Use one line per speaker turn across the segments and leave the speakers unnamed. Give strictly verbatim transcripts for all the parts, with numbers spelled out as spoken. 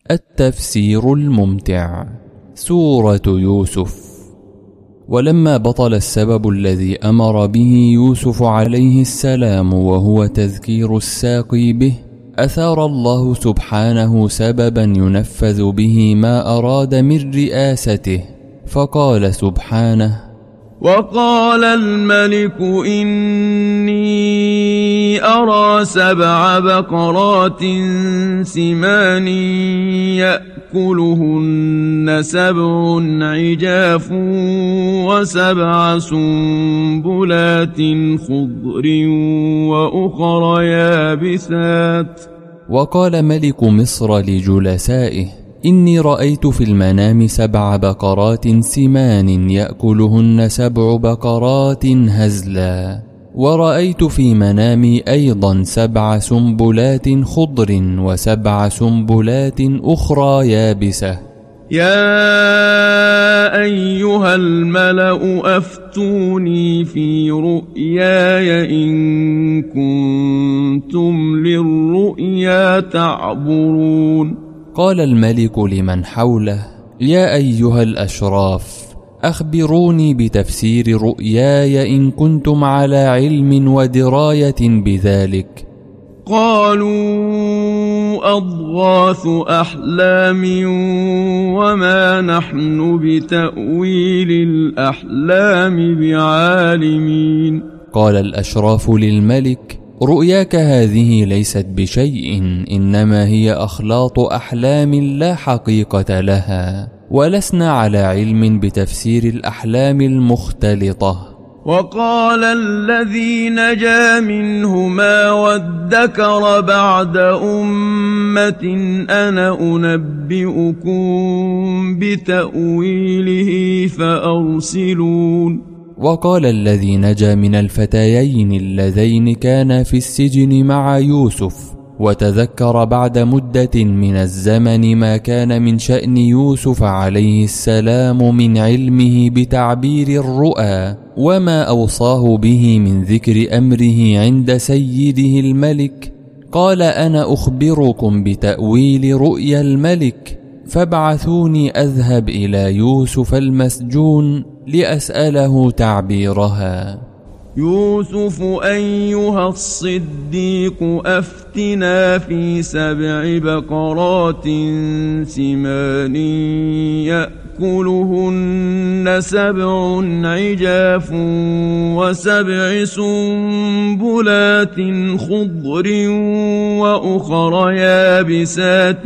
التفسير الممتع. سورة يوسف. ولما بطل السبب الذي أمر به يوسف عليه السلام وهو تذكير الساقي به، أثار الله سبحانه سببا ينفذ به ما أراد من رئاسته، فقال سبحانه:
وقال الملك إني أرى سبع بقرات سمان يأكلهن سبع عجاف وسبع سنبلات خضر وأخر يابسات.
وقال ملك مصر لجلسائه: إني رأيت في المنام سبع بقرات سمان يأكلهن سبع بقرات هزلا، ورأيت في منامي أيضا سبع سنبلات خضر وسبع سنبلات أخرى يابسة.
يا أيها الملأ أفتوني في رؤياي إن كنتم للرؤيا تعبرون.
قال الملك لمن حوله: يا أيها الأشراف، أخبروني بتفسير رؤياي إن كنتم على علم ودراية بذلك.
قالوا أضغاث أحلام وما نحن بتأويل الأحلام بعالمين.
قال الأشراف للملك: رؤياك هذه ليست بشيء، إنما هي أخلاط أحلام لا حقيقة لها، ولسنا على علم بتفسير الأحلام المختلطة.
وقال الذي نجا منهما وادكر بعد أمة أنا أنبئكم بتأويله فأرسلون.
وقال الذي نجا من الفتيين اللذين كانا في السجن مع يوسف وتذكر بعد مدة من الزمن ما كان من شأن يوسف عليه السلام من علمه بتعبير الرؤى وما أوصاه به من ذكر أمره عند سيده الملك، قال: أنا أخبركم بتأويل رؤيا الملك، فابعثوني أذهب إلى يوسف المسجون لأسأله تعبيرها.
يوسف أيها الصديق أفتنا في سبع بقرات سمان يأكلهن سبع عجاف وسبع سنبلات خضر وأخر يابسات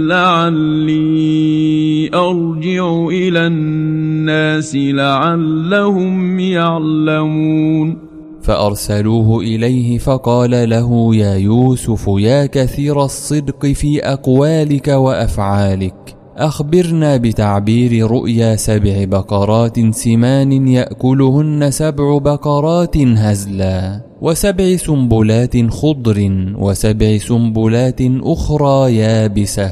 لعلي أرجع إلى الناس لعلهم يعلمون.
فأرسلوه إليه فقال له: يا يوسف، يا كثير الصدق في أقوالك وأفعالك، أخبرنا بتعبير رؤيا سبع بقرات سمان يأكلهن سبع بقرات هزلا وسبع سنبلات خضر وسبع سنبلات أخرى يابسة،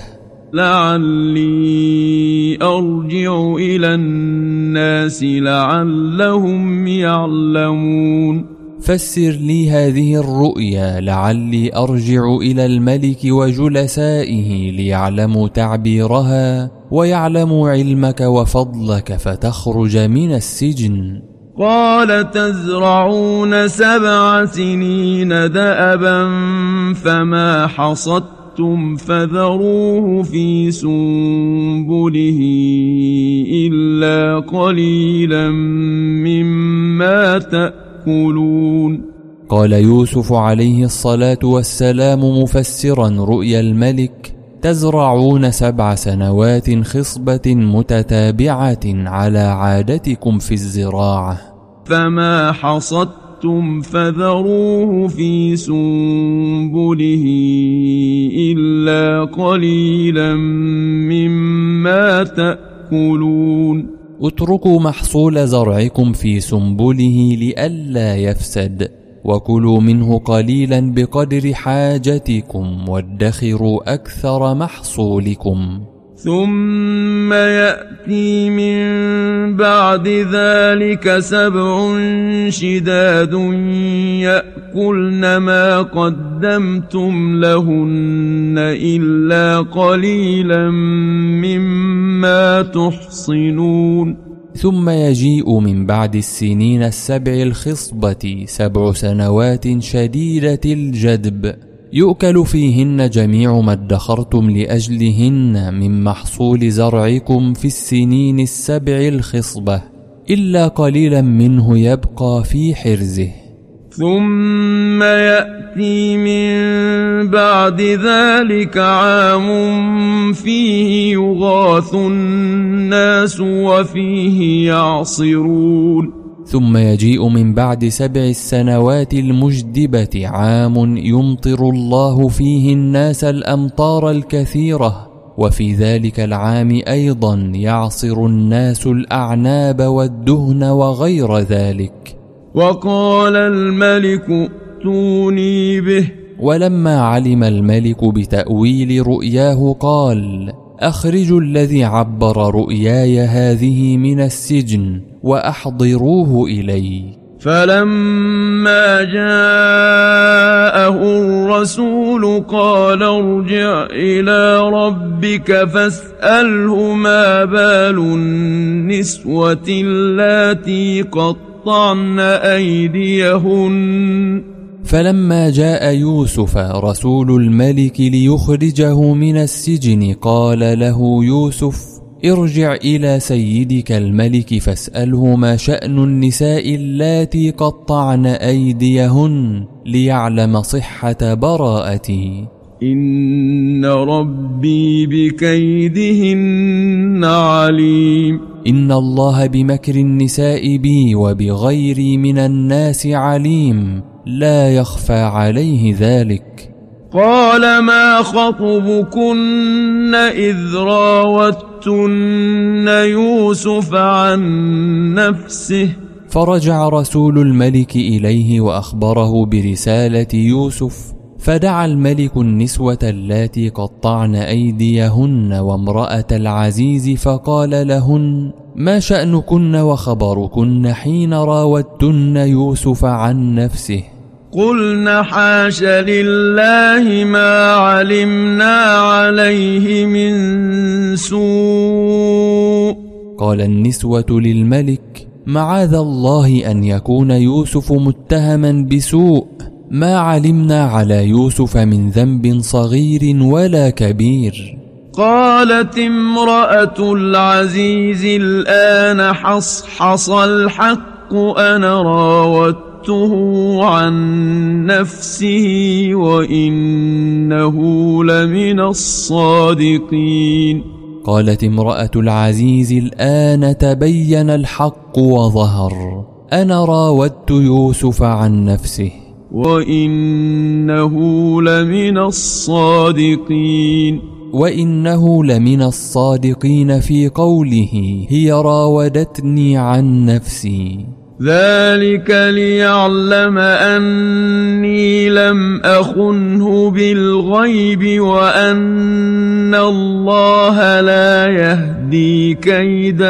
لعلي أرجع إلى الناس لعلهم يعلمون.
فسر لي هذه الرؤيا لعلي أرجع إلى الملك وجلسائه ليعلموا تعبيرها ويعلموا علمك وفضلك فتخرج من السجن.
قال: تزرعون سبع سنين دأبا فما حصدتم فذروه في سنبله إلا قليلا مما تأكلون.
قال يوسف عليه الصلاة والسلام مفسرا رؤيا الملك: تزرعون سبع سنوات خصبة متتابعة على عادتكم في الزراعة،
فما حصدتم فذروه في سنبله إلا قليلا مما تأكلون.
اتركوا محصول زرعكم في سنبله لئلا يفسد، وكلوا منه قليلا بقدر حاجتكم وادخروا أكثر محصولكم.
ثم يأتي من بعد ذلك سبع شداد يأكلن ما قدمتم لهن إلا قليلا مما تحصنون.
ثم يجيء من بعد السنين السبع الخصبة سبع سنوات شديدة الجدب يؤكل فيهن جميع ما ادخرتم لأجلهن من محصول زرعكم في السنين السبع الخصبة إلا قليلا منه يبقى في حرزه.
ثم يأتي من بعد ذلك عام فيه يغاث الناس وفيه يعصرون.
ثم يجيء من بعد سبع السنوات المجدبة عام يمطر الله فيه الناس الأمطار الكثيرة، وفي ذلك العام أيضا يعصر الناس الأعناب والدهن وغير ذلك.
وقال الملك ائتوني به.
ولما علم الملك بتأويل رؤياه قال: أخرجوا الذي عبر رؤياي هذه من السجن وأحضروه إلي.
فلما جاءه الرسول قال ارجع إلى ربك فاسأله ما بال النسوة اللاتي قطعن أيديهن.
فلما جاء يوسف رسول الملك ليخرجه من السجن قال له يوسف: ارجع إلى سيدك الملك فاسأله ما شأن النساء اللاتي قطعن أيديهن ليعلم صحة براءتي.
إن ربي بكيدهن عليم.
إن الله بمكر النساء بي وبغيري من الناس عليم، لا يخفى عليه ذلك.
قال ما خطبكن إذ راوتن يوسف عن نفسه؟
فرجع رسول الملك إليه وأخبره برسالة يوسف، فدعا الملك النسوة اللاتي قطعن أيديهن وامرأة العزيز فقال لهن: ما شأنكن وخبركن حين راوتن يوسف عن نفسه؟
قلنا حاش لله ما علمنا عليه من سوء.
قال النسوة للملك: معاذ الله أن يكون يوسف متهما بسوء، ما علمنا على يوسف من ذنب صغير ولا كبير.
قالت امرأة العزيز الآن حصحص الحق أنا راودته عن نفسه وإنه لمن الصادقين.
قالت امرأة العزيز الآن تبين الحق وظهر، أنا راودت يوسف عن نفسه
وإنه لمن الصادقين.
وإنه لمن الصادقين في قوله هي راودتني عن نفسي.
ذلك ليعلم أني لم أخنه بالغيب وأن الله لا يهدي كيد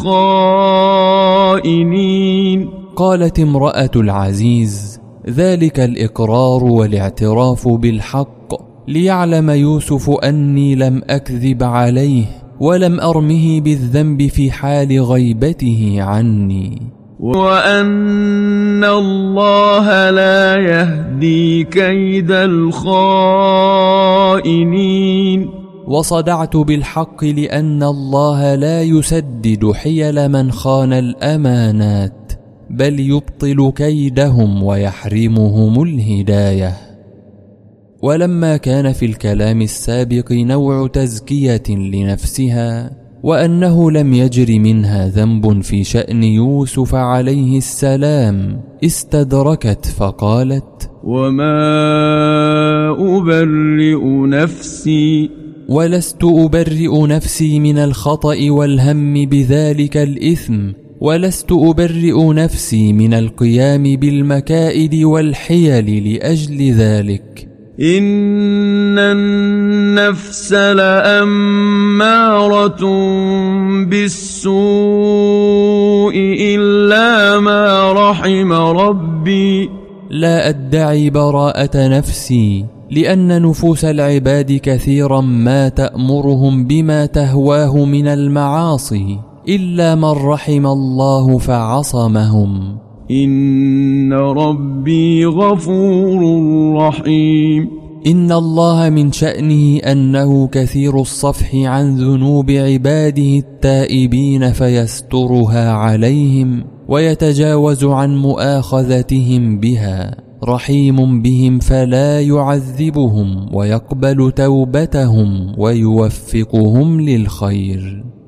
الخائنين.
قالت امرأة العزيز: ذلك الإقرار والاعتراف بالحق ليعلم يوسف أني لم أكذب عليه ولم أرمه بالذنب في حال غيبته عني،
وأن الله لا يهدي كيد الخائنين.
وصدعت بالحق لأن الله لا يسدد حيل من خان الأمانات، بل يبطل كيدهم ويحرمهم الهداية. ولما كان في الكلام السابق نوع تزكية لنفسها وأنه لم يجر منها ذنب في شأن يوسف عليه السلام، استدركت فقالت:
وما أبرئ نفسي
ولست أبرئ نفسي من الخطأ والهم بذلك الإثم، ولست أبرئ نفسي من القيام بالمكائد والحيل لأجل ذلك.
إن النفس لأمارة بالسوء إلا ما رحم ربي.
لا أدعي براءة نفسي، لأن نفوس العباد كثيرا ما تأمرهم بما تهواه من المعاصي، إلا من رحم الله فعصمهم.
إن ربي غفور رحيم.
إن الله من شأنه أنه كثير الصفح عن ذنوب عباده التائبين فيسترها عليهم ويتجاوز عن مؤاخذتهم بها، رحيم بهم فلا يعذبهم ويقبل توبتهم ويوفقهم للخير.